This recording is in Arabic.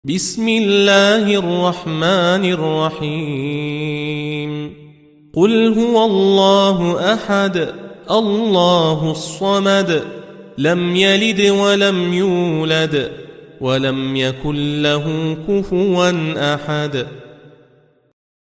بسم الله الرحمن الرحيم قل هو الله أحد الله الصمد لم يلد ولم يولد ولم يكن له كفوا أحد